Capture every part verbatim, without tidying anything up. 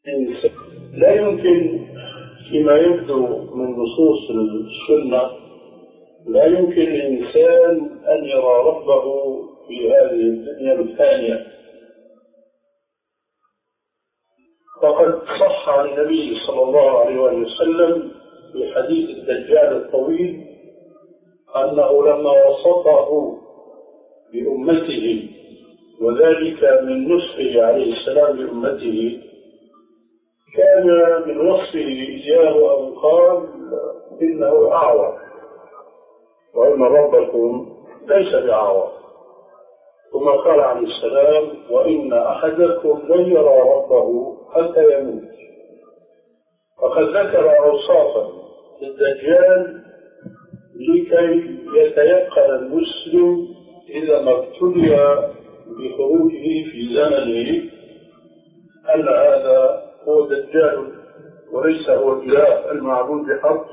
لا يمكن فيما يبدو من نصوص السنة لا يمكن للإنسان أن يرى ربه في هذه الدنيا الفانية. فقد صح عن النبي صلى الله عليه وسلم في حديث الدجال الطويل أنه لما وصفه بأمته وذلك من نصحه عليه السلام لأمته كان من وصفه إياه أن قال إنه أعور وإن ربكم ليس بأعور، ثم قال عليه السلام وإن أحدكم لن يرى ربه حتى يموت. فقد ذكر أوصافا للدجال لكي يتيقن المسلم إذا ما ابتلي بخروجه في زمنه أن هذا هو دجال وليس هو الإله المعبود بحق،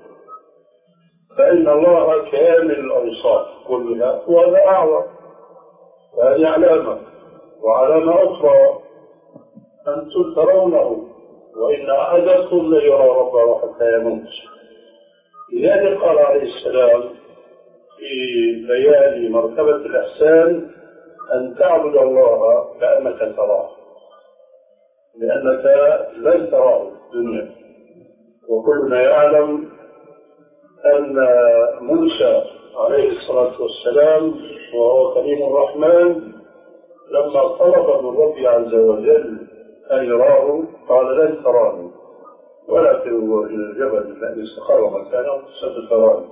فإن الله كامل الأوصاف كلها وهذا أعور. وهذه علامة، وعلامة أخرى أنتم ترونه وإن أحدكم ليرى ربه حتى يموت. لذلك قال عليه السلام في بيان مرتبة الإحسان أن تعبد الله كأنك تراه، لأنك لن تراه في الدنيا. وكلنا يعلم أن موسى عليه الصلاة والسلام وهو كريم الرحمن لما طلب من ربي عز وجل أن يراه قال لن تراني ولكن انظر إلى الجبل الذي استقر مكانه ستراني.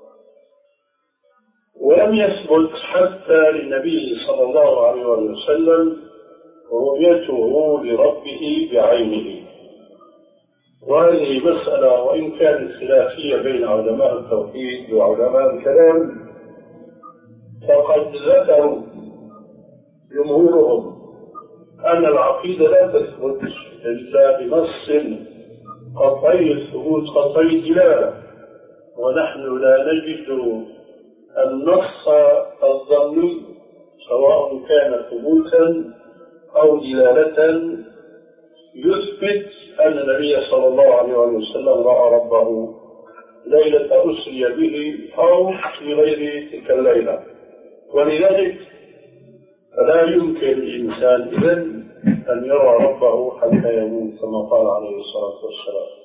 ولم يثبت حتى للنبي صلى الله عليه وسلم رؤيته لربه بعينه. وهذه مسألة وإن كانت خلافية بين علماء التوحيد وعلماء الكلام، فقد ذكروا جمهورهم أن العقيدة لا تثبت إلا بنص قطعي الثبوت قطعي الدلالة، ونحن لا نجد النص الظني سواء كان ثبوتا أو دلالة يثبت أن النبي صلى الله عليه وسلم رأى ربه ليلة أسري به أو في غير تلك الليلة. ولذلك فلا يمكن الإنسان إذن أن يرى ربه حتى يموت كما قال عليه الصلاة والسلام.